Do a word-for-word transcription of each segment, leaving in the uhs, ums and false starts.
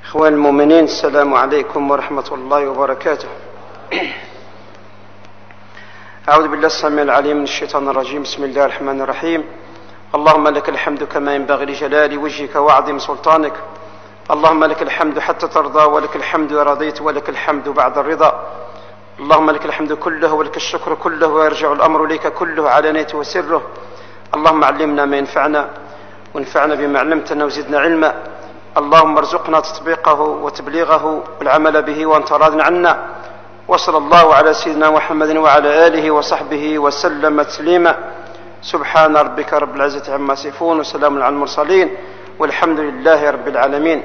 إخوان المؤمنين، السلام عليكم ورحمة الله وبركاته. أعوذ بالله السميع العليم من الشيطان الرجيم. بسم الله الرحمن الرحيم. اللهم لك الحمد كما ينبغي لجلال وجهك وعظيم سلطانك. اللهم لك الحمد حتى ترضى، ولك الحمد رضيت، ولك الحمد بعد الرضا. اللهم لك الحمد كله ولك الشكر كله، ويرجع الأمر إليك كله علانيته وسره. اللهم علمنا ما ينفعنا وانفعنا بما علمتنا وزدنا علما. اللهم ارزقنا تطبيقه وتبليغه والعمل به وانت راض عنا. وصلى الله على سيدنا محمد وعلى آله وصحبه وسلم تسليما. سبحان ربك رب العزة عما يصفون وسلام على المرسلين والحمد لله رب العالمين.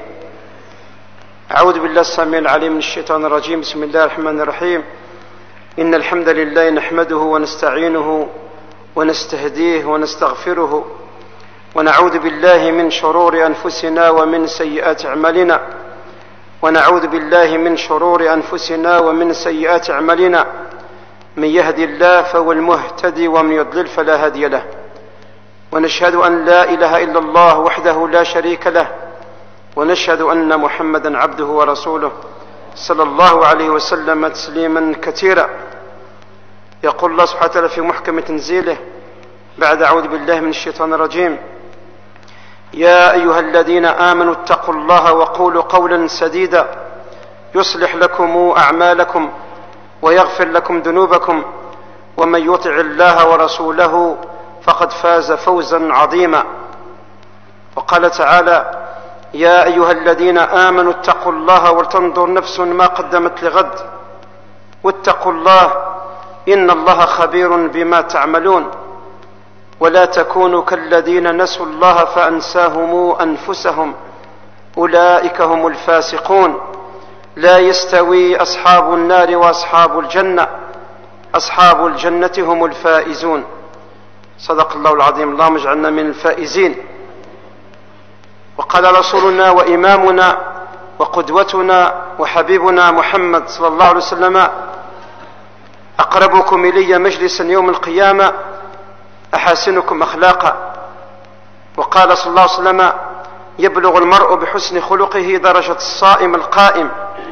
أعوذ بالله السميع العليم من الشيطان الرجيم. بسم الله الرحمن الرحيم. إن الحمد لله نحمده ونستعينه ونستهديه ونستغفره، ونعوذ بالله من شرور أنفسنا ومن سيئات أعمالنا ونعوذ بالله من شرور أنفسنا ومن سيئات أعمالنا. من يهدي الله فهو المهتدي، ومن يضلل فلا هادي له. ونشهد أن لا إله إلا الله وحده لا شريك له، ونشهد أن محمدا عبده ورسوله صلى الله عليه وسلم تسليما كثيرا. يقول الله سبحانه وتعالى في محكم تنزيله بعد أعوذ بالله من الشيطان الرجيم: يا أيها الذين آمنوا اتقوا الله وقولوا قولا سديدا يصلح لكم أعمالكم ويغفر لكم ذنوبكم، ومن يطع الله ورسوله فقد فاز فوزا عظيما. وقال تعالى: يا أيها الذين آمنوا اتقوا الله ولتنظر نفس ما قدمت لغد واتقوا الله إن الله خبير بما تعملون. ولا تكونوا كالذين نسوا الله فأنساهم أنفسهم أولئك هم الفاسقون. لا يستوي أصحاب النار وأصحاب الجنة، أصحاب الجنة هم الفائزون. صدق الله العظيم. اللهم اجعلنا من الفائزين. وقال رسولنا وإمامنا وقدوتنا وحبيبنا محمد صلى الله عليه وسلم: أقربكم إلي مجلسا يوم القيامة أحاسنكم أخلاقا. وقال صلى الله عليه وسلم: يبلغ المرء بحسن خلقه درجة الصائم القائم.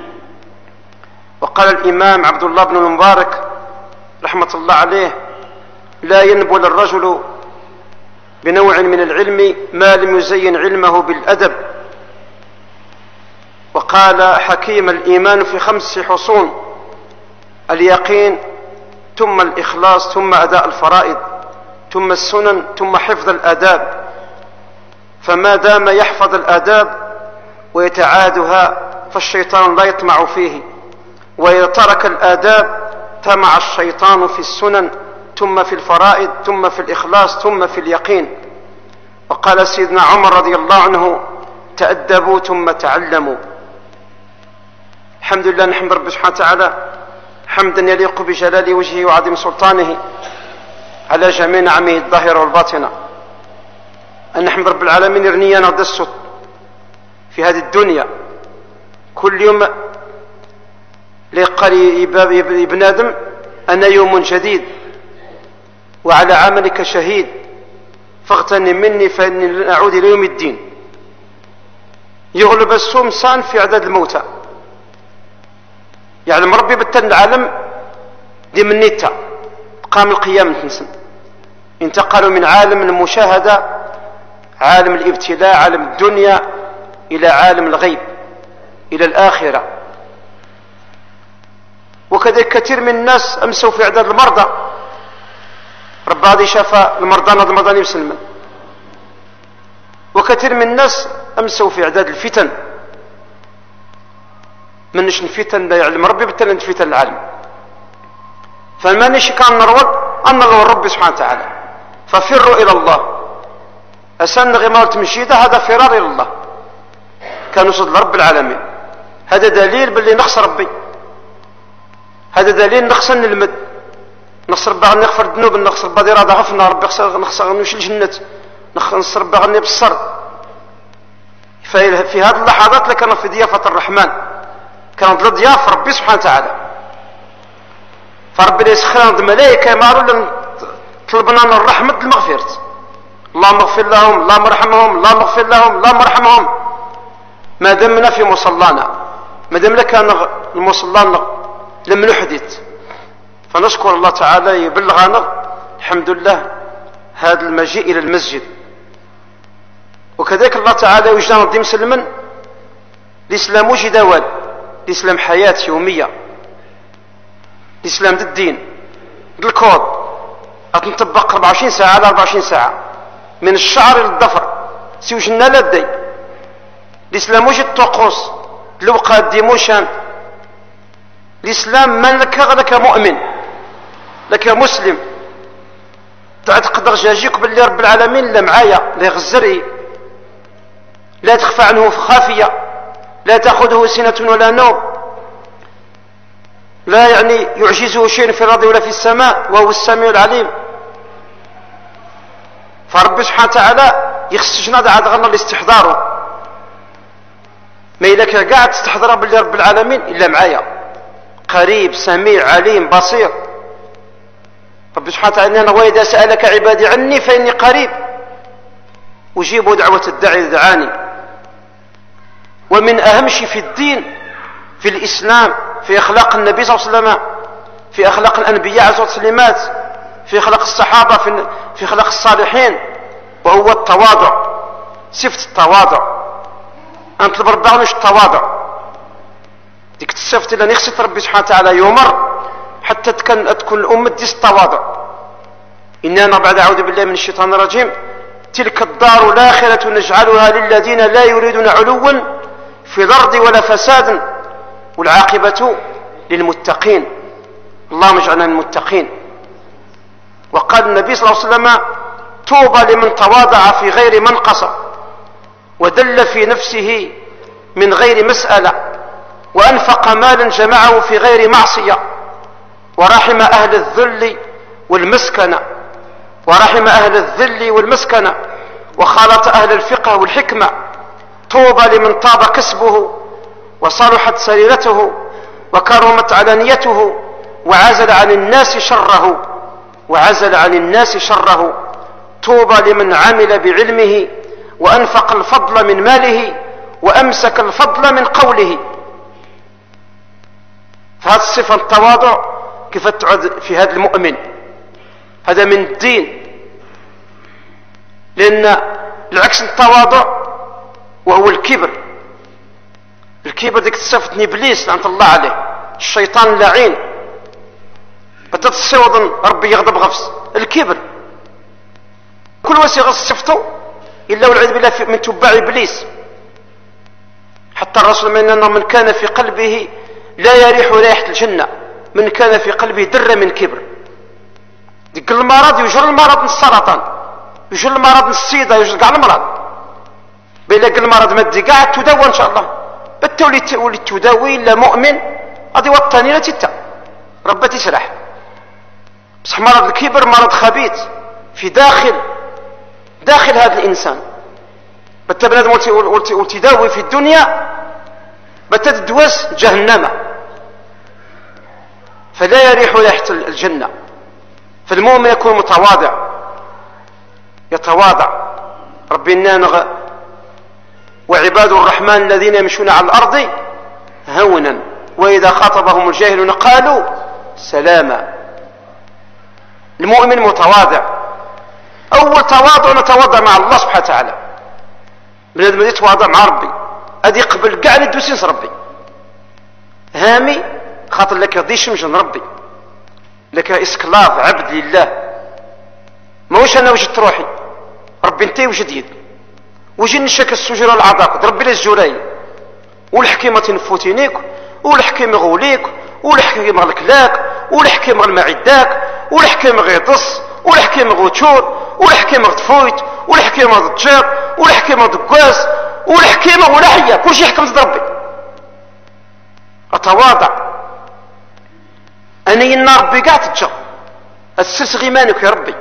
وقال الإمام عبد الله بن المبارك رحمة الله عليه: لا ينبل الرجل بنوع من العلم ما لم يزين علمه بالأدب. وقال حكيم: الإيمان في خمس حصون: اليقين، ثم الإخلاص، ثم أداء الفرائض، ثم السنن، ثم حفظ الآداب. فما دام يحفظ الآداب ويتعادها فالشيطان لا يطمع فيه، وإذا ترك الآداب طمع الشيطان في السنن، ثم في الفرائض، ثم في الإخلاص، ثم في اليقين. وقال سيدنا عمر رضي الله عنه: تأدبوا ثم تعلموا. الحمد لله، نحمد رب سبحانه وتعالى حمدا يليق بجلال وجهه وعظيم سلطانه على جميع نعمه الظاهرة والباطنة. أن نحمد رب العالمين يرنيا ندسط في هذه الدنيا كل يوم لقري ابن آدم أن يوم جديد، وعلى عملك شهيد، فاغتنم مني فإني أعود إلى يوم الدين. يغلب السمسان في عدد الموتى. يعني ربي بتن العالم دي من نيتا قام القيامة تنسن. انتقلوا من عالم المشاهدة، عالم الابتلاء، عالم الدنيا، إلى عالم الغيب، إلى الآخرة. وكذلك كثير من الناس أمسوا في عدد المرضى. رب هذه شفى المرضى المرضى يسلمن. وكثير من الناس أمسوا في عدد الفتن. منش الفتن لا يعلم ربي بالتالي الفتن العالم. فما نش كان نروض أن الله ربي سبحانه وتعالى. ففروا إلى الله. أسان غمار تمشيدة هذا فرار إلى الله. كان يصد رب العالمين. هذا دليل باللي نخص ربي. هذا دليل نخصن المد. نخسر بغى نغفر الذنوب، نخسر بغى إرادة غفنا ربي، نخسر نوش الجنة، نخسر بغى نبصر. في هذه اللحظات لكان في ضيافة الرحمن، كانت لضيافة ربي سبحانه وتعالى. فربي يسخرنا الملائكة ما قالوا طلبنا من الرحمة المغفرة. اللهم اغفر لهم، اللهم ارحمهم، اللهم اغفر لهم، اللهم ارحمهم. ما دمنا في مصلانا، ما دمنا كان المصلى لم نحدث، فنشكر الله تعالى يبلغنا الحمد لله هذا المجيء إلى المسجد. وكذلك الله تعالى وجدنا ردي مسلما الإسلام وجه دوال، الإسلام حياة يومية، الإسلام الدين الكود أتنطبق أربعة وعشرين ساعة على أربعة وعشرين ساعة من الشعر إلى الظفر سيوجنا لدي. الإسلام وجه الطقوس الوقات ديموشان. الإسلام من لك لك مؤمن لك مسلم تعتقد رجاجيك باللي رب العالمين لا معايا لا يغزري، لا تخفى عنه خافية، لا تأخذه سنة ولا نوم، لا يعني يعجزه شيء في الأرض ولا في السماء، وهو السميع العليم. فرب سبحانه وتعالى يخصجنا عاد غنى الاستحضار، ما إلا كان قاعد تستحضر باللي رب العالمين إلا معايا قريب سميع عليم بصير. رب سبحانه وتعالى وإذا سألك عبادي عني فإني قريب أجيب دعوة الداعي دعاني. ومن أهم شيء في الدين في الإسلام في أخلاق النبي صلى الله عليه وسلم، في أخلاق الأنبياء عليه الصلاة، في أخلاق الصحابة، في, في أخلاق الصالحين، وهو التواضع، صفة التواضع. أنت البربع مش التواضع ديك الصفة اللي نخصت ربي سبحانه وتعالى يمر حتى تكون تكون الأمة ديس التواضع. إننا بعد أعوذ بالله من الشيطان الرجيم تلك الدار الآخرة نجعلها للذين لا يريدون علوا في الأرض ولا فسادا والعاقبة للمتقين. اللهم اجعلنا من المتقين. وقال النبي صلى الله عليه وسلم طوبى لمن تواضع في غير منقصة ودل في نفسه من غير مسألة وأنفق مالا جمعه في غير معصية ورحم أهل الذل والمسكنة ورحم أهل الذل والمسكنة وخالط أهل الفقه والحكمة. طوبى لمن طاب كسبه وصلحت سريرته وكرمت علانيته وعزل عن الناس شره وعزل عن الناس شره. طوبى لمن عمل بعلمه وأنفق الفضل من ماله وأمسك الفضل من قوله. فهذه الصفة التواضع كيف تعد في هذا المؤمن، هذا من الدين. لأن العكس التواضع وهو الكبر. الكبر ديك تصفتني إبليس لعنة الله عليه الشيطان اللعين بتتصوض ربي يغضب غفص الكبر كل وسيغ صفته إلا والعياذ بالله من تبع إبليس. حتى الرسول من أنه من كان في قلبه لا يريح رائحة الجنة من كان في قلبه در من كبر. ديك المرض يجر المرض من السرطان، يجر المرض من السيدة، يجر كاع المرض. بيلاقي المرض مادي قاعد تداوى ان شاء الله بالتولي تولي تداوي الا مؤمن غادي وطني لا تتا ربي تسرح. بصح مرض الكبر مرض خبيث في داخل داخل هذا الانسان. بتا بنادم والتداوي في الدنيا بتا تدوس جهنم فلا يريح ريحة الجنة. فالمؤمن يكون متواضع يتواضع. ربي نانغ وعباد الرحمن الذين يمشون على الأرض هونا وإذا خاطبهم الجاهلون قالوا سلاما. المؤمن متواضع. أول تواضع نتواضع مع الله سبحانه وتعالى. بنادم يتواضع مع ربي أدي قبل كاع ندوسين ربي هامي خاطر لك ضيش مجن ربي لك اسكلاف عبد لله. ما وش أنا وجدت روحي ربي انتي وجد يد وجي نشك السجر العضاق ربي للجراي والحكيمة تنفوتينيك والحكيمة غوليك والحكيمة غلكلاك والحكيمة غلمعداك والحكيمة غيطس والحكيمة غوتشور والحكيمة غتفويت والحكيمة غتجاب والحكيمة غدقاس والحكيمة غلاحية كل شيء يحكم ضد ربي. أتواضع أني النار ربي قاعد تتجا السلس غيمانك يا ربي.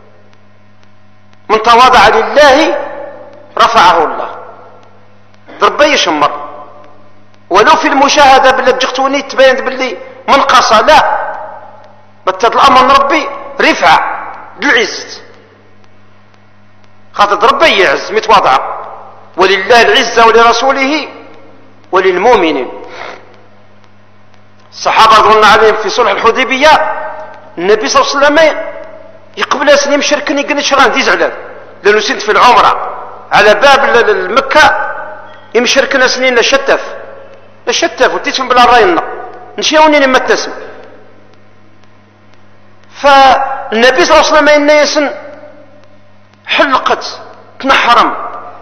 من تواضع لله رفعه الله. ربي يشمر ولو في المشاهدة بالله بجختوني تبين باللي منقصة لا بتد الأمر من ربي رفع بالعز خاطر ربي يعز متواضع ولله العزة ولرسوله وللمؤمنين. الصحابة رضي الله عنهم في صلح الحديبية النبي صلى الله عليه وسلم يقبل سنين مشركين يقول شغان دي زعلان لأنه سنت في العمرة على باب المكة يمشركنا سنين لشتف لشتف وتسم بلا راينا نشيوني لما تسم. فالنبي صلى الله عليه وسلم الناس حلقت تنحرم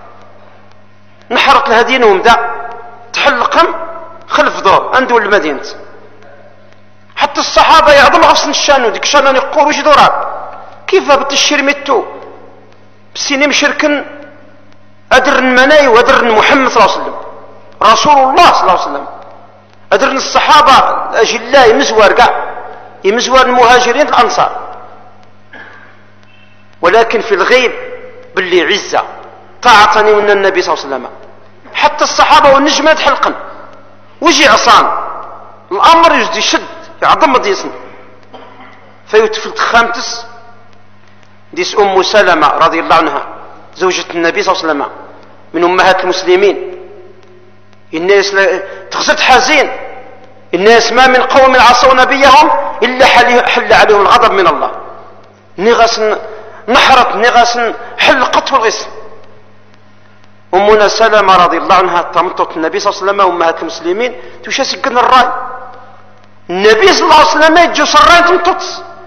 نحرت الهدين ومدى تحلقهم خلف دور عنده المدينة. حتى الصحابة يعظم غصن الشان وديك شان يقول وش دورها كيف بتشير متو بسيني مشركن أدر المناي وأدر محمد صلى الله عليه وسلم رسول الله صلى الله عليه وسلم أدر الصحابة أجلاء يمزور قاع يمزور المهاجرين الأنصار. ولكن في الغيب باللي عزة طاعتني من النبي صلى الله عليه وسلم. حتى الصحابة والنجمة تحلقن وجي عصان الأمر يجدي شد يعظم ديسن فيتفلت خامتس ديس أم سلمة رضي الله عنها زوجة النبي صلى الله عليه وسلم من أمهات المسلمين. الناس تخزت حزين الناس ما من قوم عصوا نبيهم إلا حل عليهم الغضب من الله. نغس نحرت نغس حلقت الغسل. أمنا سلمة رضي الله عنها تمطط النبي صلى الله عليه وسلم أمهات المسلمين توشا سكن الراي النبي صلى الله عليه وسلم يجوس الراي تمطط.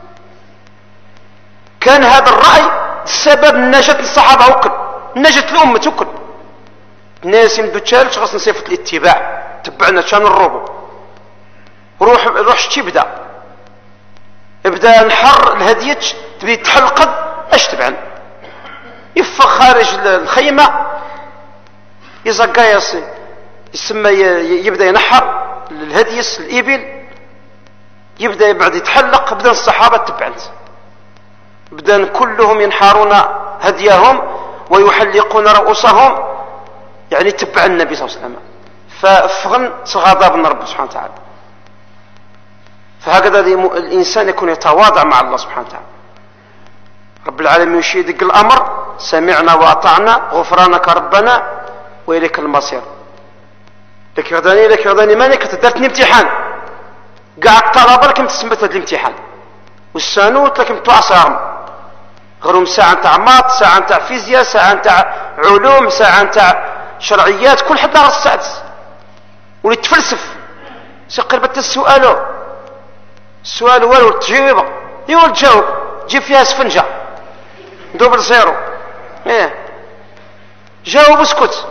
كان هذا الرأي السبب نجاة الصحابة وكل نجاة الأمة وكل الناس يمدو تشارج غصن صفة الاتباع تبعنا شان الربو روح روح شتي بدا ابدا نحر الهديتش تبي تحلقد اش تبعن يفخ خارج الخيمة يزقى يصي يسمى يبدا ينحر الهديس الإبل يبدا بعد يتحلق بدا الصحابة تبعنت بدأ كلهم ينحرون هديهم ويحلقون رؤوسهم يعني تبع النبي صلى الله عليه وسلم. ففغن غضب من رب سبحانه وتعالى. فهكذا الإنسان يكون يتواضع مع الله سبحانه وتعالى. رب العالمين يشيدك الأمر سمعنا وأطعنا غفرانك ربنا وإليك المصير. لك يغداني لك يغداني مانك تدرتني امتحان قاعد طلب لكم تسمت هذا الامتحان والسانوت لكم تعصرهم غيرهم ساعة نتاع مات ساعة نتاع فيزياء ساعة نتاع علوم ساعة نتاع شرعيات كل حد غير السادس واللي تفلسف سقربت السؤال السؤال والو تجاوب يقول تجاوب جيب فيها سفنجة دوبل زيرو ايه جاوب اسكت.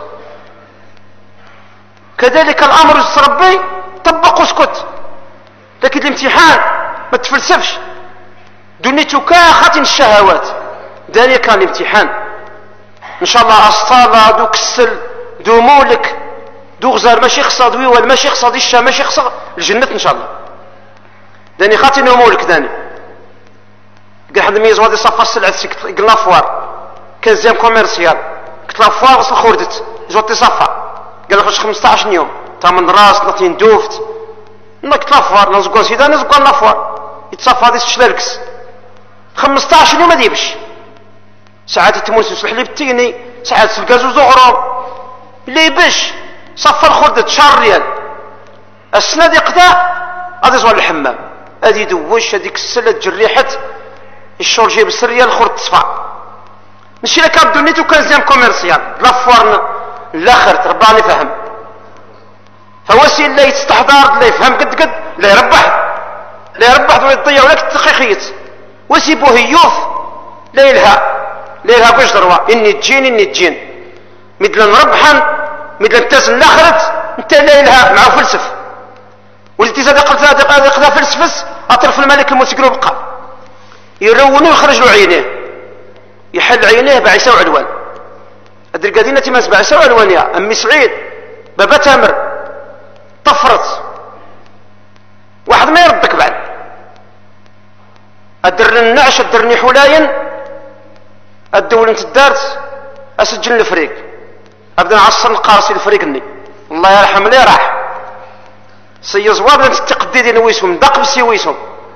كذلك الامر ربي طبق اسكت. لكن الامتحان ما تفلسفش دنيتك خاتم الشهوات داني كان الامتحان ان شاء الله اسطالة دو كسل دو مولك دو غزار ماشي يقصد ويوال ماشي يقصد الشام ماشي يقصد الجنة ان شاء الله داني خاتم مولك داني قال حد ميز وادي صفر السلعة قال لافوار كان زيام كوميرسيال قلت لافوار وصل خوردت زوتي صفا قال لك خمسطاش يوم تامن راس نطين دوفت انك لافوار نزقون سيدا نزقون لافوار يتصفى هذه الشلالكس خمسطاش يوم ما ديبش ساعات يتموس يصلح لي بالتيني ساعات الكازو زغرو اللي يبش صفى الخردة شهر ريال السنة دي قدا غادي يزوال الحمام هادي يدوش هاديك السلة تجريحت الشور جيب السرية الخرد تصفى ماشي لك بدونيتو كان زيام كوميرسيال لافوارنا الاخر رباني فهم فوسي اللي يستحضر لا يفهم قد قد لا يربح لا يربح ولا يضيع ولا التقيقيت وسيبوه يوف لا يلها لا يلها باش دروا اني تجين اني تجين مثل نربحا مثل نتازن الاخرت انت لا يلها مع فلسف والتي زاد قلت هذا فلسفس اطرف الملك الموسيقى بقى يرونوا ويخرج له عينيه يحل عينيه بعيسى وعلوان الدرقادينة تماس بعيسى وعلوان يا امي سعيد بابا تامر طفرت واحد ما يردك بعد الدر النعش الدرني حلاين الدول انت الدارت اسجل الفريق ابدا نعصر القارصي الفريقني الله يرحم لي راح سي زواب لم تقديدين ويسهم دق بسي ويسهم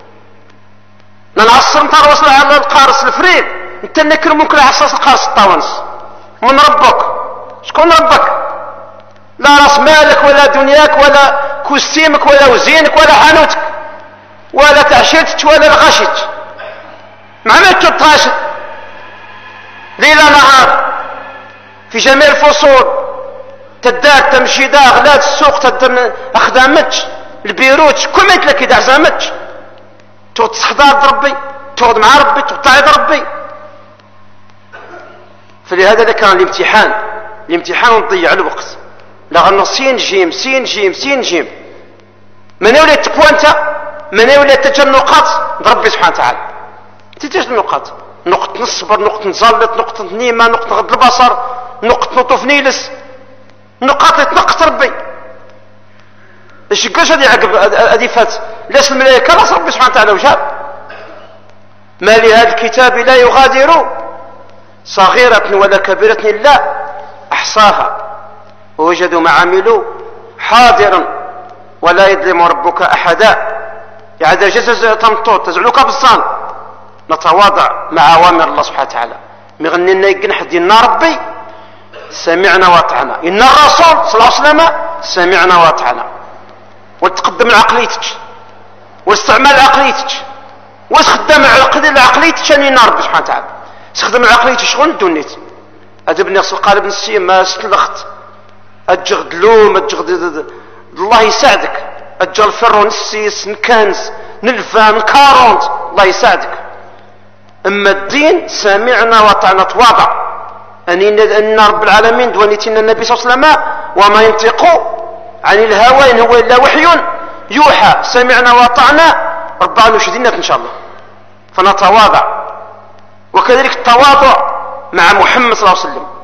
نعصر نطار وصل على القارص الفريق انت نكر ممكن عصاص القارص الطاونس من ربك شكون ربك لا راس مالك ولا دنياك ولا كوستيمك ولا وزينك ولا حانوتك ولا تعشيتك ولا الغشت مع ما تتغاشت ليلة نهار في جميع الفصول تدار تمشي دا غلات السوق تدم اخدامتش البيروت كل ما يتلك اذا عزامتش تقعد تستحضر ربي تقعد مع ربي تقعد تعيد ربي. فلهذا كان الامتحان الامتحان نضيع الوقت لا غنو سين جيم سين جيم سين جيم من يولي التقوى انت من يولي التجنقات ربي سبحانه وتعالى تيجي النقاط نقطة الصبر نقطة نزلط نقطة النيمة نقطة غض البصر نقطة نطوف نيلس نقاط يتنقص ربي ايش كاش هذه عقب هذه فات لاش الملائكة راس ربي سبحانه وتعالى وجاب ما لهذا الكتاب لا يغادر صغيرة ولا كبيرة إلا أحصاها ووجدوا ما عملوا حاضرا ولا يظلم ربك أحدا. يعني جزز تمطوط تزعلوك بالصان نتواضع مع أوامر الله سبحانه وتعالى مغني لنا يقنح دينا ربي سمعنا واطعنا إن الرسول صلى الله عليه وسلم سمعنا واطعنا وتقدم عقليتك واستعمال عقليتك واستخدم عقليتك أن ربي سبحانه وتعالى استخدم عقليتك شغل دونيت أدبني أصل قالب نسيم ما ستلخت أجغد لوم أجغد الله يساعدك أجغل فرو نسيس نكنز نلفا نكارونت الله يساعدك. أما الدين سمعنا وطعنا تواضع أن رب العالمين دوانيتنا النبي صلى الله عليه وسلم وما ينطق عن الهوى إن هو إلا وحي يوحى سمعنا وطعنا ربنا نشدنا إن شاء الله فنتواضع. وكذلك التواضع مع محمد صلى الله عليه وسلم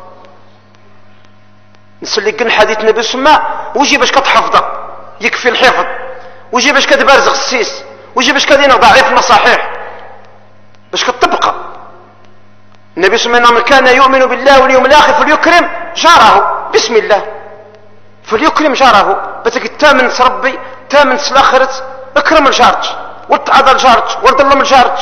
نسلي قلنا حديث النبي صلى الله عليه وسلم وجي باش كتحفظه يكفي الحفظ وجي باش كتبارز السيس وجي باش كدينا ضعيف المصاحيح باش كتطبقه. النبي صلى الله عليه وسلم من كان يؤمن بالله واليوم الاخر فليكرم جاره بسم الله فليكرم جاره بتك تامن ربي تامن الاخره اكرم الجارج وتعاضى الجارج ورد الله من الجارج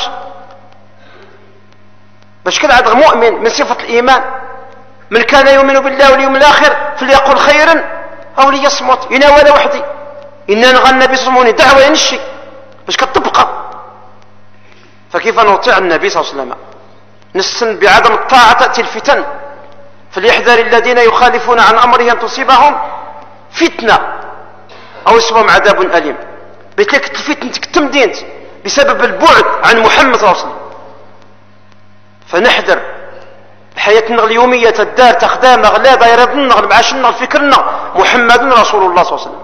باش كذا عاد مؤمن من صفه الايمان. من كان يؤمن بالله واليوم الاخر فليقل خيرا او ليصمت يناول وحدي ان نغى النبي صلى الله عليه وسلم دعوه ينشي باش كتطبقه. فكيف نطيع النبي صلى الله عليه وسلم نسن بعدم الطاعه تاتي الفتن فليحذر الذين يخالفون عن امره ان تصيبهم فتنه او يصيبهم عذاب اليم. بتلك الفتنه تكتم دينت بسبب البعد عن محمد صلى الله عليه وسلم. فنحذر حياتنا اليومية الدار تخدام غلابة يرضنا معاشنا فكرنا محمد رسول الله صلى الله عليه وسلم.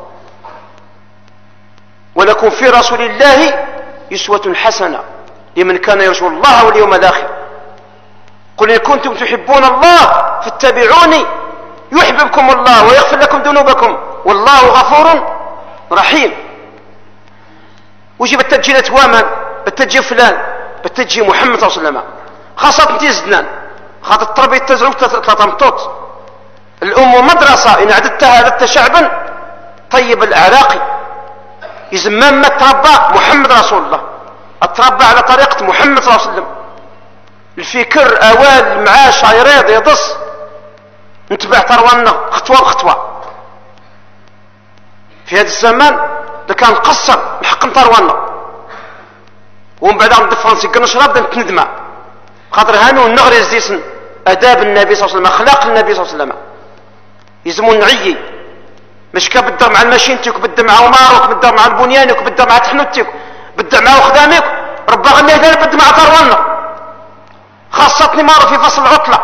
ولكم في رسول الله يسوة حسنة لمن كان يرجو الله واليوم الآخر قل إن كنتم تحبون الله فاتبعوني يحببكم الله ويغفر لكم ذنوبكم والله غفور رحيم. وجب التجي لتوامان التجي فلان التجي محمد صلى الله عليه وسلم خاصة انتي زدنان خاطر التربية تزعوك تتمطوط الأم مدرسة إن عددتها عددت شعبا طيب الأعراقي يزمام ما تربى محمد رسول الله اتربى على طريقة محمد صلى الله عليه وسلم الفكر أوال المعاش يريض يضص نتبع تروانا خطوة بخطوة. في هذا الزمان كان قصر نحق تروانا ومن بعد عند فرنسي كنا شراب نتندمع خاطر هانو النغري زيسن اداب النبي صلى الله عليه وسلم اخلاق النبي صلى الله عليه وسلم يزمو نعيي مش كبدا مع الماشينتك بدأ مع عمارك بدأ مع البنيانك بدأ مع تحنتك بدأ مع خدامك ربا غني هذا بدأ مع تروانا خاصتني مارو في فصل العطلة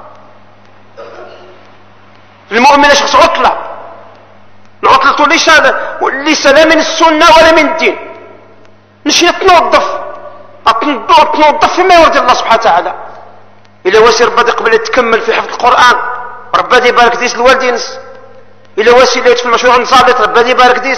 المؤمن شخص عطلة العطلة ليس ليس لا من السنة ولا من الدين مش تنظف تنظف فيما يرضي الله سبحانه وتعالى. إلا واسي ربا قبل تكمل في حفظ القرآن ربا دي بارك ديس الوالدين إلا واسي اللي في المشروع نصالت ربا دي بارك ديس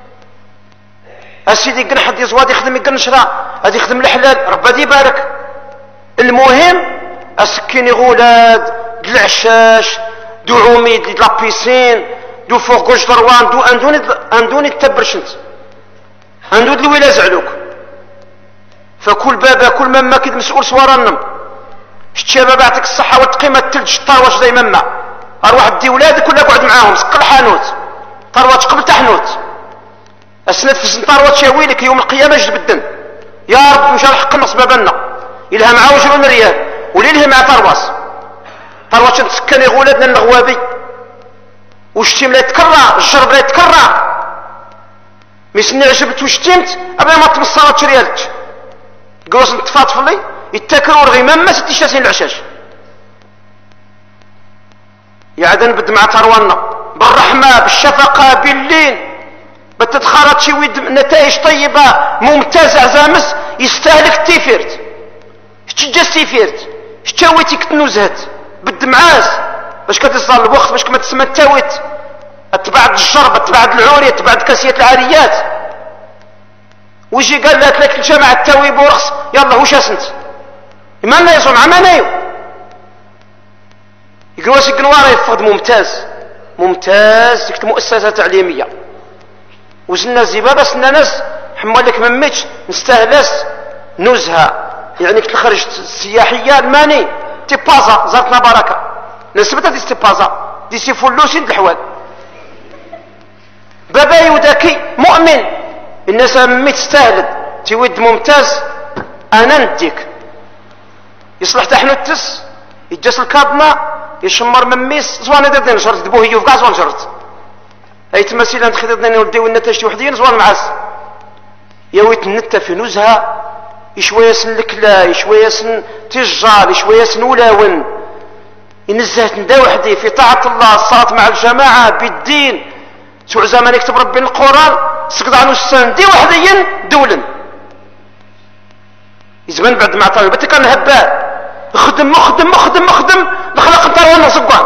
السيدي قن حد يزواد يخدم يقن شراء هذا يخدم الحلال ربا دي بارك. المهم اسكني غولاد دو العشاش دو عميد دو لابيسين دو فوق كوش دروان دو اندوني اندوني التبرشنت اندود الولا زعلوك فكل بابا كل مما كد مسؤول سوارنم الشباب بعتك الصحة والتقيمة التلج الطاوش زي مما اروح دي ولادك ولا اقعد معاهم سق الحانوت طروات قبل تحنوت اسند في سنطروات شاويلك يوم القيامه جبدن يا رب مشى الحق النص بابنا يلها مع عشرون ريال وليلها مع طرواس طرواس تسكن غولادنا الغوابي والشتيم لا يتكرر الجرب لا يتكرر ميسني عجبت وشتيمت ابدا ما تمصرت ريالك قوس نتفاطفلي يتاكلوا الغمام ما ستي شاسين العشاش يعدن بد مع تروانا بالرحمه بالشفقه باللين بتتخرج شي ويد نتائج طيبه ممتازه زامس يستهلك تيفيرت شتجا ستيفيرت شتاويتي كتنوزهت بالدمعاز باش كتصل الوقت باش كما تسمى التاويت اتبعد الجرب اتبعد العوري اتبعد كاسية العاريات ويجي قال لك لك الجامعة التاوي بورخص يلا وش اسنت ما يصون عمانايو يقول واسي قنوارة يفقد ممتاز ممتاز تكت مؤسسة تعليمية وزلنا زبابة سنا ناس حمالك مميتش نستهلس نزهة يعني كنت خرجت السياحية الماني تيبازا زارتنا بركة نسبتها دي تيبازا دي سي فلوسين الحوال باباي وداكي مؤمن الناس ممي تستاهل تيود ممتاز انا نديك يصلح تحنو التس يجاس الكابما يشمر مميس زوانا دردين شرط دبوه يوفقع زوان شرط اي تمثيل عند خذتنا ولدي والنتاج وحدين زوان معاس يويت النتا في نزهه يشويه سن الكلا يشويه سن تجار يشويه سن ولاون ينزهت ندا وحدي في طاعه الله الصلاه مع الجماعه بالدين سوع زمان يكتب ربي القران سقط عنه السن دي وحديا دولا يزمان بعد ما عطاوي بتي كان هبال خدم مخدم مخدم مخدم نخلق انت وانا صقوان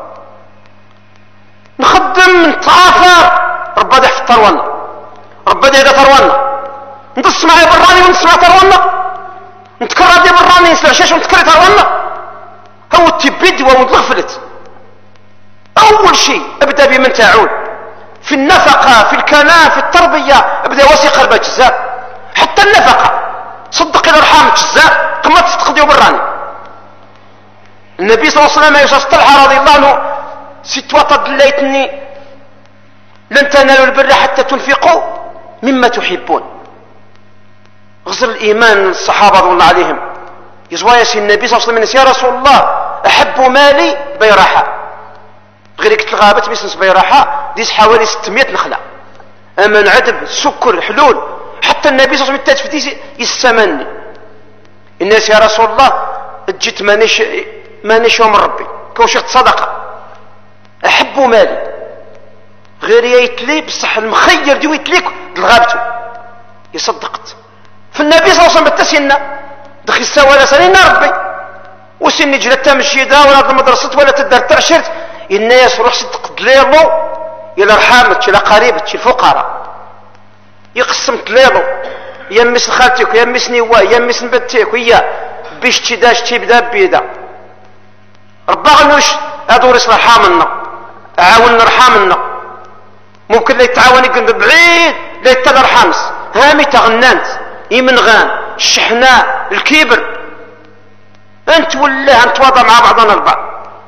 نخدم نتعافى ربا دي حفظ تروانا ربا دي تروانا نتص معي براني ونسمع تروانا نتكرر دي براني نسمع شاش ونتكرر تروانا هو التبد ومتغفلت اول شيء ابدا بمن تعود في النفقه في الكلام في التربيه ابدا وثيق ربا جزاء حتى النفقه صدق الارحام جزاء كما تستقضيوا براني النبي صلى الله عليه وسلم يوسف طلحه رضي الله عنه ستوطى دليتني لن تنالوا البر حتى تنفقوا مما تحبون غزر الايمان الصحابه رضي الله عليهم يزوا ياسين النبي صلى الله عليه وسلم يا رسول الله احب مالي بيراحه غير قلت الغابه بيسنس بيراحه ديس حوالي ستمائة نخله اما نعدب سكر حلول حتى النبي صلى الله عليه وسلم التاج يستمني الناس يا رسول الله جيت مانيش مانيش من ربي كوشيخت صدقه احب مالي غير يتلي بصح المخير ديو يتليك لغابته يصدقت فالنبي صلى الله عليه وسلم التسنى دخل سوى سنين ربي وسني جلتها مشيدا ولا المدرسة ولا تدار تعشرت الناس روح صدق دليلو الى رحامتك الى قريبتك الفقراء يقسم دليلو يمس خالتك يمس نوا يمس نبتيك ويا باش تداش تبدا بيدا ربا غنوش ادور يصلح رحامنا عاون رحامنا ممكن لا يتعاون يقول بعيد لا يتلى رحامس هامي تغنانت يمن غان الشحناء الكبر انت ولا نتواضع مع بعضنا البعض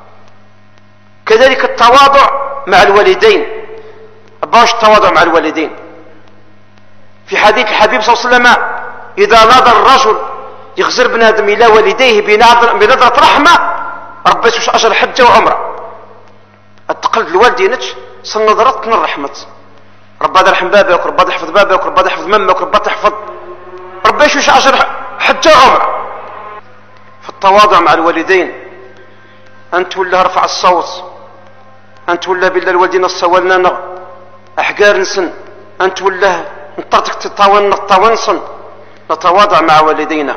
كذلك التواضع مع الوالدين باش التواضع مع الوالدين في حديث الحبيب صلى الله عليه وسلم اذا نظر الرجل يغزر بنادم الى والديه بنظرة رحمة ربي سوش اجر حجة وعمرة التقلد الوالدينك سنظرت من الرحمة ربي يرحم بابك ربي يحفظ بابك ربي يحفظ ممك ربي تحفظ ربي سوش اجر حجة وعمرة في التواضع مع الوالدين انت ولا رفع الصوت انت ولا بالله الوالدين الصوالنا احقار نسن انت ولا نطرتك تطاون نطاونصن نتواضع مع والدينا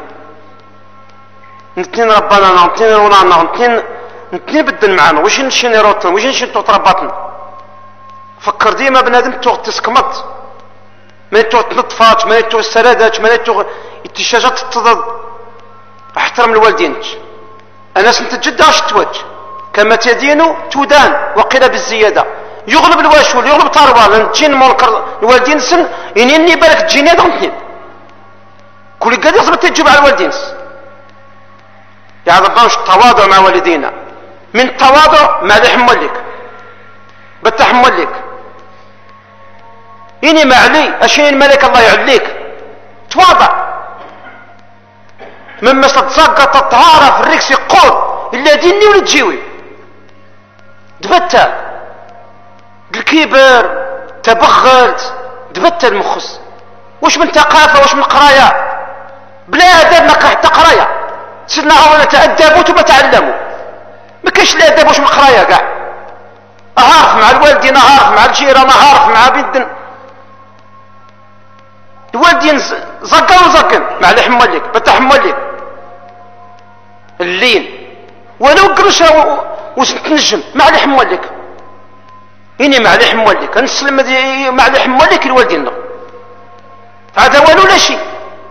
نتنين ربنا نتنين رونا نتنين نتنين بدن معانا واش نشيني روتنا واش نشي تربطنا فكر ديما بنادم توغ تسكمط ما توغ تنطفات ما توغ السرادات ما توغ التشاجات تتضد احترم الوالدين انا سنت جدا اش تواج كما تدين تودان وقيل بالزياده يغلب الواشول يغلب طاربه لان تجين منكر الوالدين سن يني بالك تجيني ضمتني كل قد يصبت تجيب على الوالدين يا ربنا التواضع مع والدينا من التواضع مع لك بالتحمل لك إني ما علي أشين الملك الله يعليك تواضع مما تتسقط الطهارة في الركس يقول إلا ديني ولا تجيوي دبتل الكبر تبغلت دبتل المخص واش من ثقافة واش من قراية بلا أدب ما حتى قراية سيدنا عمر تأدبوا ثم تعلموا ما كاينش الأدب واش من قراية كاع أعرف مع الوالدين أعرف مع الجيران أعرف مع بنت الوالدين زقن وزقن مع الحمل لك بتحمل لك اللين ولو قرش وتنجم مع الحمل لك إني مع الحمل لك نسلم مع الحمل لك الوالدين هذا والو لا شيء.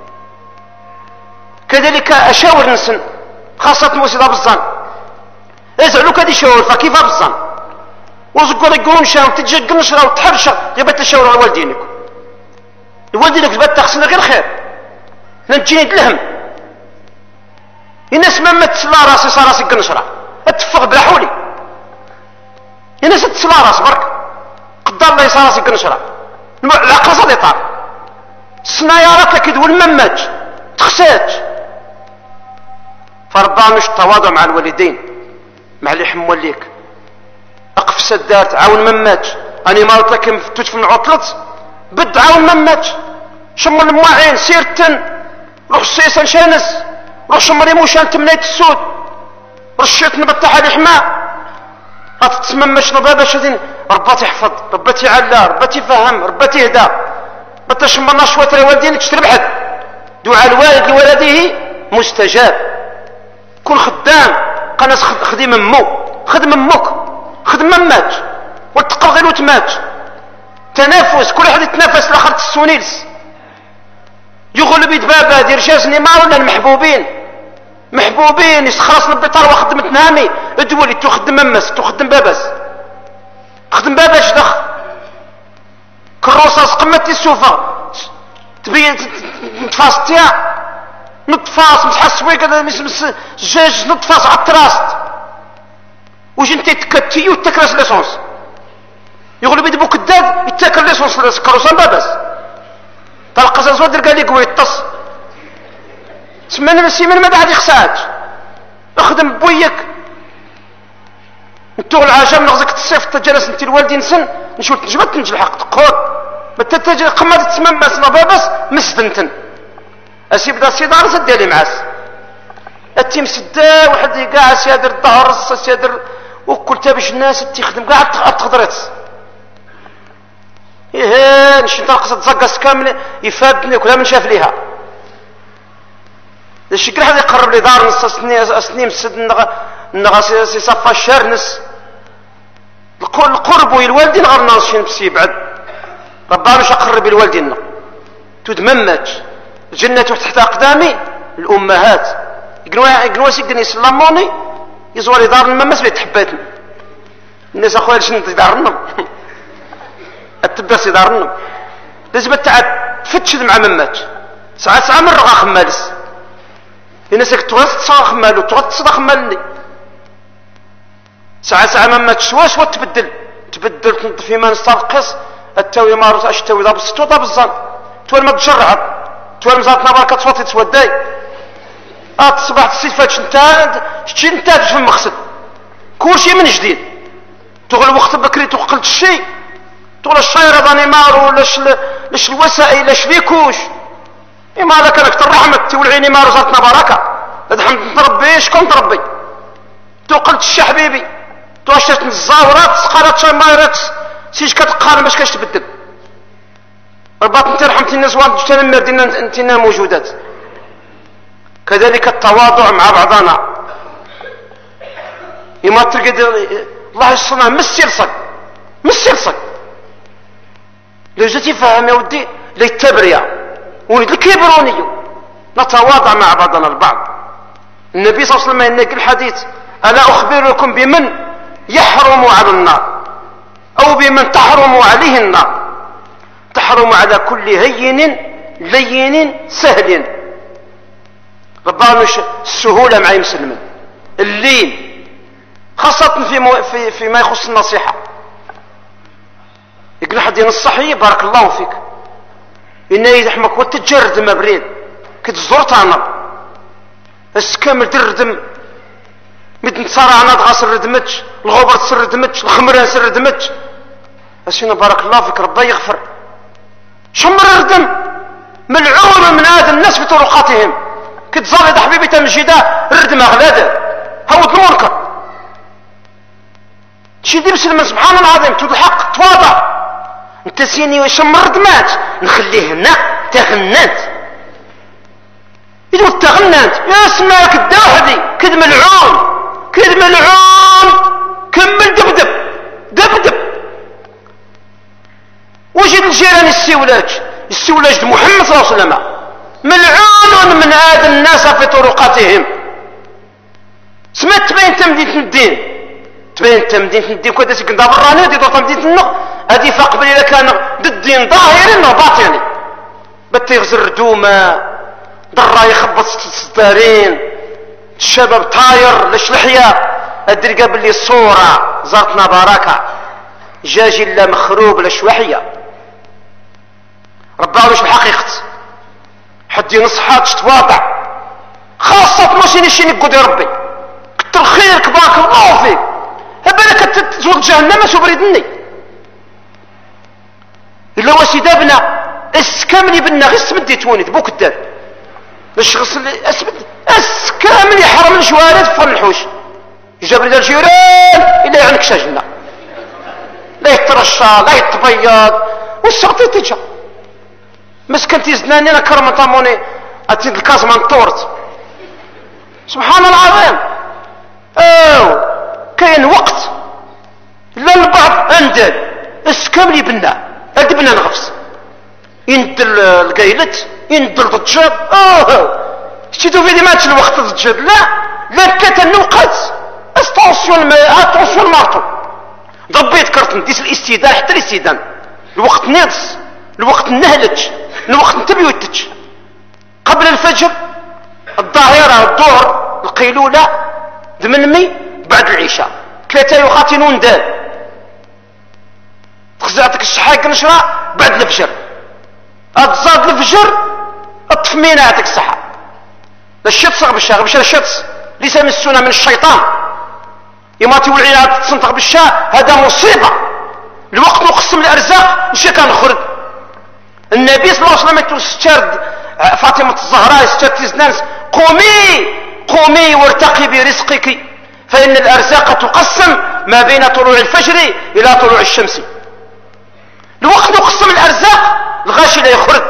كذلك أشاور نسن خاصة موسيقى بالظن ازعلوا كذي شاور فكيف بالظن وزقوا يقولون شاو تتجق نشرة وتحرشة يبقى تشاور على والدينك الوالدينك تبقى تخسن غير خير نجيني دلهم الناس ما تسلى راسي صار راسي قنشرة اتفق بلا حولي الناس تسلى راس برك قدر الله يصار راسي قنشرة العقل صدي طار السنايرات اكيد والمماج تخسات فربنا مش التواضع مع الوالدين مع اللي يحموا ليك اقف سدات عاون مماج اني ما قلت لك تدفن العطلت بد عاون مماج شم المواعين سيرتن روح السيسان شانس روح شمري موشان تمنيت السود رشيت نبتح الحماء هتتسممش نبابا شدين رباتي يحفظ رباتي يعلى رباتي يفهم رباتي يهدى بتا شمرنا شويه والدينك تربحت دعاء الوالد لولده مستجاب كل خدام قناص خديم امو خدم امك خدم مماك والتقر غير وتماك تنافس كل واحد يتنافس الاخر السونيلس يغلب يد بابا دير جاز نيمار ولا المحبوبين محبوبين يسخرص البطار وخدم تنامي ادولي تخدم ممس تخدم باباس خدم باباش دخ كروساس قمتي السوفا تبي نتفاس تاع نتفاس متحسوي كذا جاج نتفاس على التراست واش انت تكتي وتكرس ليسونس يغلب يدبو كداد يتاكل ليسونس كروسان باباس طلق زواد قال لي قوي يطس سمعنا السيمن ما بعد يخسعات اخدم بويك انتو العجم نغزك تصيف تجلس انت الوالدين سن نشوف تجبت نجل حق تقول ما تتجل قمة تسمم باسنا باباس مسدنتن اسيب دا سيدار سدي لي معاس التيم سدا واحد يقاع سيادر الظهر سيادر وكل تابش الناس تخدم قاع تخضرت ايه نشي نطلق تزقص كامل يفادني كلها من شاف ليها الشكل هذا يقرب لي دار نص سنين سنين مسد نغا سي صفا الشارنس القرب والوالدين غير ناصين بس يبعد ربنا مش اقرب الوالدين تدممت الجنة تحت اقدامي الامهات يقولوا يقولوا سيدني يسلموني يزوري دار الممس بيتحباتني الناس اخويا شنو دارنا التبس دارنا لازم تعب فتشد مع ممات ساعات ساعه من رغا خمالس الناس تغص تصا خمالو تغص تصا خمالني ساعه ساعه ممات شواش وتبدل تبدل تنطفي ما نسترقص التوي مارس اشتوي ضاب ستو ضاب الظن تول ما تجرع تول مزاتنا بركه تصوتي تسوداي اه تصبح تصيفات شنتا شتي انت في المقصد كلشي من جديد تغل وقت بكري تقلت الشيء تقول الشايرة ضاني مارو لش لش الوسائل لش ليكوش إما لك لك الرحمة تولعيني مارو زاتنا بركة الحمد تربي شكون تربي تقلت الشي حبيبي تواشرت الزاورات سقالات شمايرات سيش كتقارن باش كاش تبدل رباط انت رحمتي الناس وانت تنمر دينا انتنا موجودات كذلك التواضع مع بعضنا إما تلقى الله يصنع مسير صق مسير صق لو جيتي فاهم يا ودي للتبرية ونريد الكبروني نتواضع مع بعضنا البعض النبي صلى الله عليه وسلم ينقل الحديث ألا أخبركم بمن يحرم على النار أو بمن تحرم عليه النار تحرم على كل هين لين سهل ربنا السهولة مع مسلم اللين خاصة في مو في فيما يخص النصيحة. يقول حد ينصحي بارك الله فيك إن يحمك وتجرد ما بريد كتزور تعنر السكامل تردم مد نتصارع انا تغاس الردمتش الغبر تسردمتش الخمران سردمتش اسينا بارك الله فيك ربي يغفر شمر الردم ملعون من هذا الناس في طرقاتهم كتظل يا حبيبي تمجيدا الردم اغلاده هود المنكر شي دي مسلم سبحان الله العظيم تود الحق تواضع انت سيني وشمر ردمات نخليه هنا تغنات يقول تغنات يا اسمعك الدوحدي كد ملعون كد ملعون كمل دبدب دبدب وجد الجيران السولاج السولاج محمد صلى الله عليه وسلم ملعون من هذا الناس في طرقاتهم سمعت تبين تمدينة الدين تبين تمدينة الدين كنت تسكن دابا الراني دي دور تمدينة النق هذه فقبل إذا كان ضد الدين ظاهري ولا باطني بت يغزر دوما ضرا يخبط ستارين الشباب طاير لش لحية الدرقة باللي الصورة زارتنا بركة جاجي لا مخروب لش وحية ربنا مش الحقيقة حد ينصحات تواضع خاصة ماشي نشي نقود يا ربي كتر خيرك باك الله فيك هبالك تزود جهنم سبريدني إلا وسيدا بنا اسكامني بنا غير سمديتوني بوك الدار باش غسل اسمد اسكامني حرم الجوارات فر الحوش جاب لي الجيران إلا يعنك شاجنا لا يترشى لا يتبيض والسعطي تجا مسكنتي زناني انا كرم طاموني اتيد الكاس من طورت سبحان الله العظيم او كاين وقت لا البعض اندل اسكامني بنا ادبنا نغفص يندل القيلت يندل ضجاب اه شتو في ديماتش الوقت ضجاب لا لا كتنوقت استونسيون اتونسيون مارتو ضبيت كرتن ديس الاستدان حتى الاستدان الوقت ناقص الوقت نهلج الوقت نتبيوتج قبل الفجر الظاهرة الظهر القيلولة ثمنمي بعد العشاء ثلاثة يخاتنون دال تخزعتك الشحايك نشرة بعد الفجر اتزاد الفجر الطفمينة عتك الصحة الشط بالشاغ باش الشط ليس من السنة من الشيطان يما تولي تسنطق بالشاء هذا مصيبة الوقت نقسم الارزاق مش كان خرج النبي صلى الله عليه وسلم تسترد فاطمة الزهراء استرد تزنانس قومي قومي وارتقي برزقك فإن الأرزاق تقسم ما بين طلوع الفجر إلى طلوع الشمس الوقت نقسم الأرزاق الغاشي لا يخرج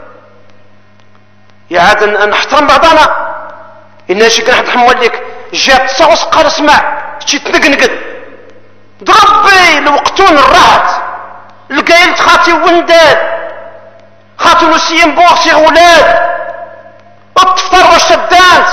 يا عاد نحترم بعضنا إن شي كان حد حمولك جات تصوص قال اسمع شي تنقنقد ضربي الوقتون الراحت القايل خاطي ونداد خاطي نسيم بوغسي غولاد التفطر والشدانت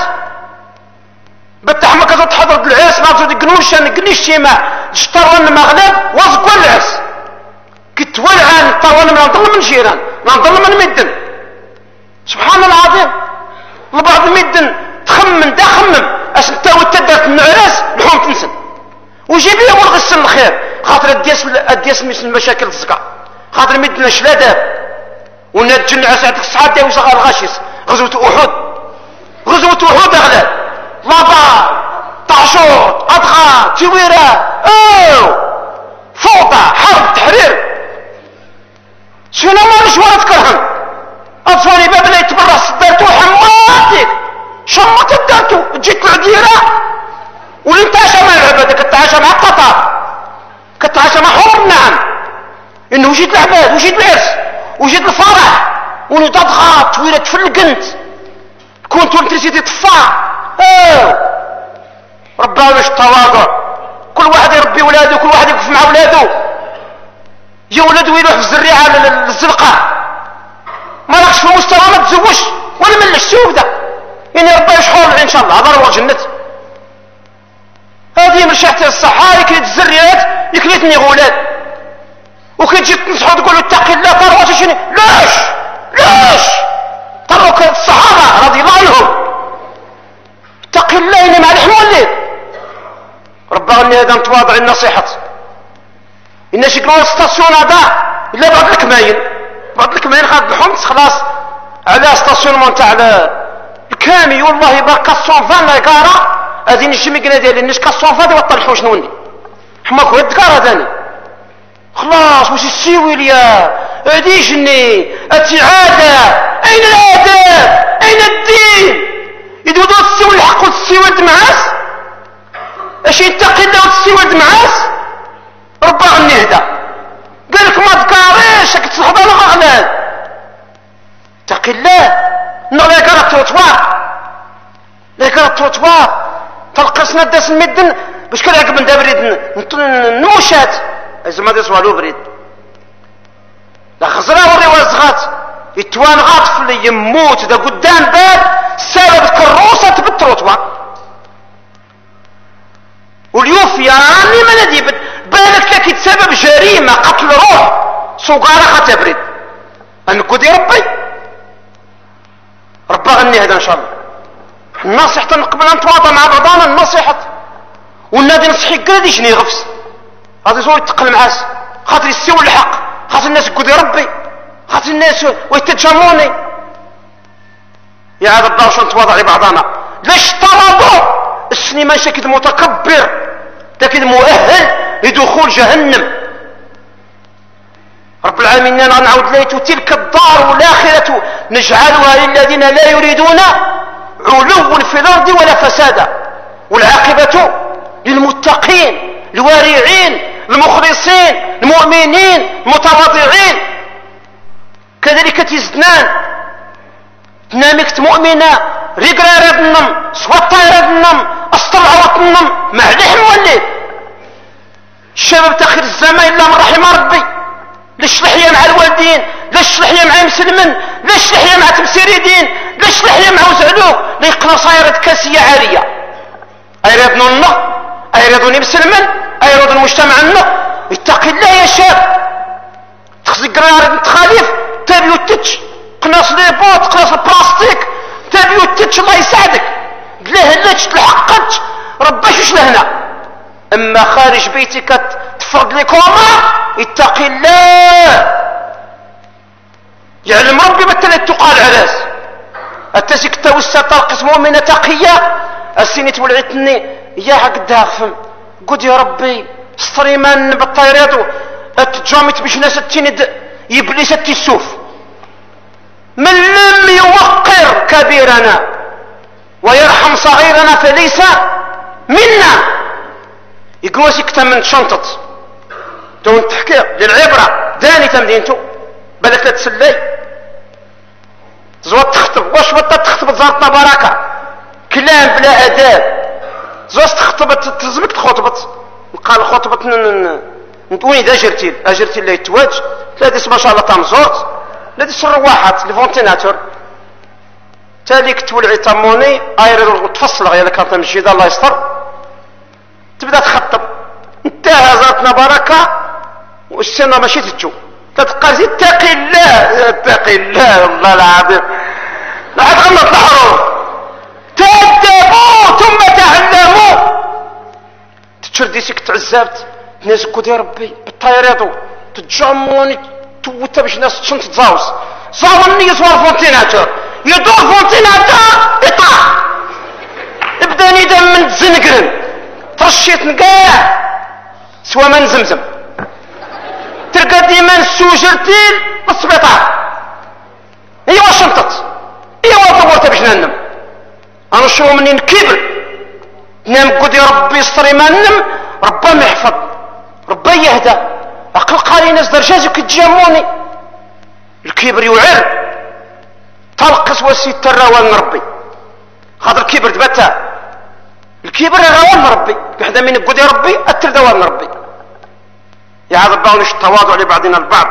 بتحمك هذا تحضر بالعرس ما تزود قنوش انا قنيش شيما تشترون المغلب وزقوا العرس كنت ولعان طرون من نضل من جيران نضل من مدن سبحان الله العظيم لبعض المدن تخمم دا خمم اش انت وتدرت من العرس لحوم تنسن وجيب لي ورغ السن الخير خاطر الدياس الدياس مثل المشاكل الزقا خاطر مدن شلاداب ونات العرس عندك الصحاب داوي صغار الغاشيس غزوة احد غزوة احد اغلب لابا طعشوط اضغى تويرة او فوضى حرب تحرير شنو ما نشوار تكرهن اطفالي باب لا يتبرع صدرتو حماتك شمت الدرتو جيت العديرة ولي تعشى مع العباد كتعشى مع القطر كتعشى مع حور النعم انه وجيت العباد وجيت العرس وجيت الفرح ونضغى تويرة تفلقنت كنت ونترسيتي طفاع اه ربنا مش التواضع كل واحد يربي ولاده كل واحد يقف مع ولاده يا ولاده يروح في الزريعه للزلقه ما راكش في المستوى ما تزوجش ولا من الشوف ده يعني ربنا يشحول ان شاء الله هذا هو جنة هذه من شحت الصحاري كليت الزريات يكليتني غولاد وكي تجي تنصحوا تقولوا اتقي الله طروات شنو لاش لاش طروك الصحابه رضي الله عنهم اتقي الله إني مع الحمولين ربنا تواضع النصيحة الناس يقولوا ستاسيون هذا الا بعض الكماين بعض الكماين خاد الحمص خلاص على ستاسيون تاع الكامي والله باقا الصنفان لا كارا هذه نجم يقنا ديالي الناس كالصنفان يوطلحوا شنوني حماك هو الدكار هذاني خلاص واش السيوي ليا هادي جني هاتي عادة اين الاداب اين الدين يدودو تسيوي الحق وتسيوي الدمعاس اش يتقي الله وتسيوي الدمعاس ربا غني هدا قالك ما تكاريش راك تصحب على غغلان اتقي الله نغلا كرا التوتوار لا كرا التوتوار تلقسنا داس المدن باش كنعقب من دابريد نموشات زعما داس والو بريد لا خزرا وري وازغات يتوان غاطف اللي يموت دا قدام باب سبب كروسة بالتروتوار واليوف يعني ما ندي بالك لك يتسبب جريمة قتل روح صغارة خاتبريد أنكو يا ربي ربا غني هذا إن شاء الله النصيحة نقبل أن نتواضع مع بعضنا النصيحة والنادي نصحي قادي شني غفس هذا زول يتقل معاس خاطر يستوي الحق خاطر الناس يقول يا ربي خاطر الناس ويتجموني يا هذا الدار شو نتواضع لبعضنا ليش طلبوا السينما شكل متكبر لكن مؤهل لدخول جهنم رب العالمين نعود ليت تلك الدار والآخرة نجعلها للذين لا يريدون علوا في الأرض ولا فسادا والعاقبة للمتقين الوارعين المخلصين المؤمنين المتواضعين كذلك تزدنان تنامك مؤمنة رقرا ردنم سوطا ردنم أسطر عوطنم مع لحم والليل الشباب تاخر الزمان إلا من رحم ربي ليش لحية مع الوالدين ليش لحية مع مسلمن ليش لحية مع تمسيريدين ليش لحية مع وزعلوك ليقنا صايرة كاسية عارية أيرادنو النه أيرادوني مسلمن أيراد المجتمع النه اتقي الله يا شاب تخزي قرار تخاليف تابيو تتش قناص ليبوت قناص البلاستيك تابيو تتش الله يساعدك قلاه لاتش تلحقتش رباش وش لهنا اما خارج بيتك تفرض لك وما اتقي الله يعلم ربي بالتالي تقال علاس التسك توسى تلقس مؤمنة تقية السيني تولعتني يا قدها خفم قد يا ربي ستريمان بالطيراتو اتجامت باش ناس التند يبليس التسوف من لم يوقر كبيرنا ويرحم صغيرنا فليس منا يقول سكتا من شنطت دون تحكي للعبرة داني تمدينتو بالك لا تسلي زوات تخطب واش بطا تخطب زارتنا بركة كلام بلا أداب زوات تخطبت تزمك تخطبت قال خطبت نتوني دا أجرتيل أجرتيل لا يتواج لا ديس ما شاء الله تامزورت لا ديس الرواحات لفونتيناتور تاليك تولعي تاموني اير تفصل غير كانت مجيدة الله يستر تبدا تخطب انتهى زارتنا بركة والسنة ماشي تجو تتقال اتقي الله اتقي الله والله العظيم لا تغلط الحروف تأدبوا ثم تعلموا تشردي سيك تعزبت ناس كود يا ربي بالطيراتو تتجموني توتا باش ناس تشنت تزاوز زاوني يصور فونتيناتور يدور فونتيناتور يطلع ابدا نيدا من تزنقرن ترشيت نقاع سوا من زمزم تلقى ديما السوجرتين بالسبيطار ايوا شنطت ايوا طورتها باش ننم انا شو منين كبر نام قد يا ربي يستري ما ننم ربما يحفظ ربما يهدى اقل قالي ناس درجاز كتجاموني الكبر يوعر تلقس وسيت الروان ربي خاطر الكبر تبتا الكبر روان ربي وحده من قد يا ربي التردوان ربي يا هذا الباونش التواضع لبعضنا البعض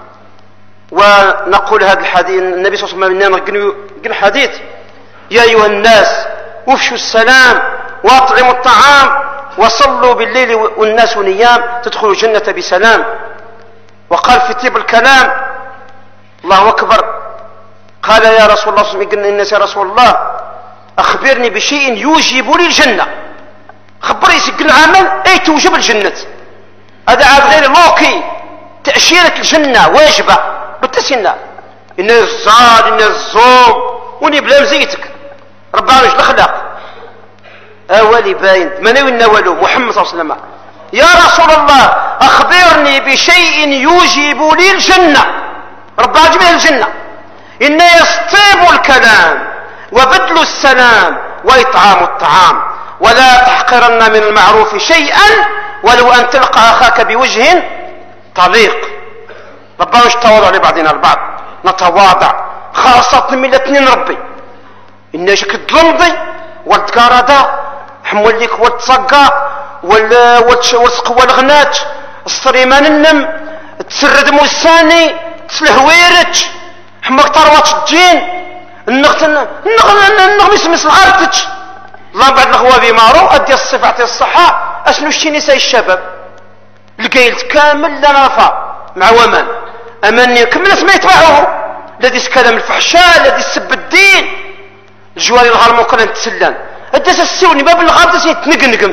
ونقول هذا الحديث النبي صلى الله عليه وسلم قال حديث يا أيها الناس وافشوا السلام واطعموا الطعام وصلوا بالليل والناس نيام تدخلوا الجنة بسلام وقال في طيب الكلام الله أكبر قال يا رسول الله صلى الله عليه وسلم الناس يا رسول الله أخبرني بشيء يوجب لي الجنة خبر يسق العمل اي توجب الجنة. هذا عاد غير لوكي تأشيرة الجنة واجبة بالتسنة. إن الزاد إن الزوم وني بلا مزيتك ربنا وجه الأخلاق أولي باين منوي النولو محمد صلى الله عليه وسلم يا رسول الله أخبرني بشيء يوجب لي الجنة. ربنا جميع الجنة إن يستيب الكلام وبدل السلام وإطعام الطعام ولا تحقرن من المعروف شيئا ولو أن تلقى أخاك بوجه طليق. ربنا مش تواضع لبعضنا البعض نتواضع خاصة من الاثنين ربي إن شك الظلمضي والتكاردا حمول ليك والتصقى والتسق والغنات الصريمان النم تسرد موساني تسلهويرج حمك طروات الجين النغت النغمس مس الغارتج الله بعد الخوا بمارو ادي الصفات الصحة اشنو الشي نساء الشباب القيلت كامل لا نرفع مع ومان اماني كمل اسما يتبعوه الذي سكلم الفحشاء الذي سب الدين الجواري الغرم وكان تسلان ادس السوني باب الغارتج تنقنقم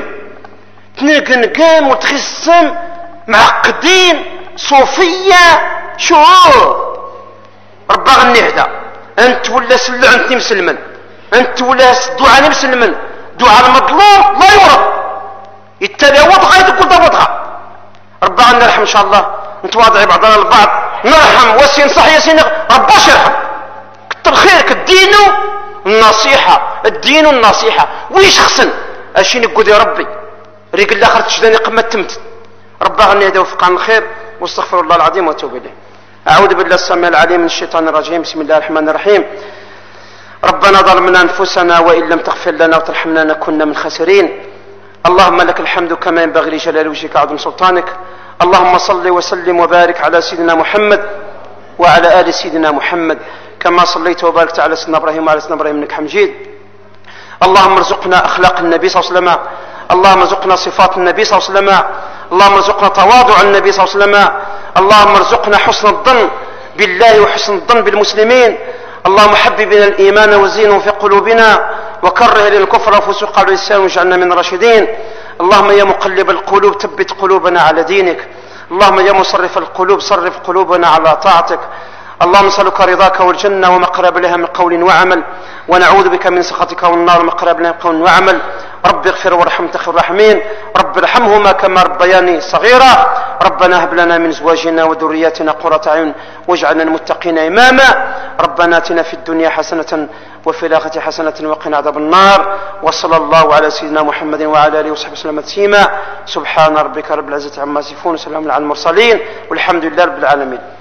تنقنقم وتخصم معقدين صوفية شهور ربا غني هذا انت ولا سلع انت مسلما انت ولا دعاء مسلما دعاء المظلوم لا يورد يتلاوض غاية كل وضعها. ربا غني نرحم ان شاء الله نتواضع بعضنا البعض نرحم وسين صح ياسين ربا يرحم كتر خيرك الدين النصيحة الدين النصيحة ويش خصن اشي نقول يا ربي ريق الاخر تشدني قمة تمت. ربا غني هذا وفقنا الخير واستغفر الله العظيم واتوب اليه. اعوذ بالله السميع العليم من الشيطان الرجيم. بسم الله الرحمن الرحيم. ربنا ظلمنا انفسنا وان لم تغفر لنا وترحمنا لنكن من الخاسرين. اللهم لك الحمد كما ينبغي لجلال وجهك وعظيم سلطانك. اللهم صل وسلم وبارك على سيدنا محمد وعلى ال سيدنا محمد كما صليت وباركت على سيدنا ابراهيم وعلى سيدنا ابراهيم انك حميد. اللهم ارزقنا اخلاق النبي صلى الله عليه وسلم. اللهم ارزقنا صفات النبي صلى الله عليه وسلم. اللهم ارزقنا تواضع النبي صلى الله عليه وسلم. اللهم ارزقنا حسن الظن بالله وحسن الظن بالمسلمين. اللهم حبب بنا الايمان وزينه في قلوبنا وكره لنا الكفر والفسوق والعصيان واجعلنا من الراشدين. اللهم يا مقلب القلوب ثبت قلوبنا على دينك. اللهم يا مصرف القلوب صرف قلوبنا على طاعتك. اللهم نسألك رضاك والجنة وما قرب لها من قول وعمل ونعوذ بك من سخطك والنار وما قرب لها من قول وعمل. رب اغفر وارحم خير الراحمين. رب ارحمهما كما ربياني صغيرا. ربنا هب لنا من ازواجنا وذرياتنا قرة اعين واجعلنا المتقين اماما. ربنا اتنا في الدنيا حسنة وفي الآخرة حسنة وقنا عذاب النار. وصلى الله على سيدنا محمد وعلى اله وصحبه وسلم تسليما. سبحان ربك رب العزة عما يصفون وسلام على المرسلين والحمد لله رب العالمين.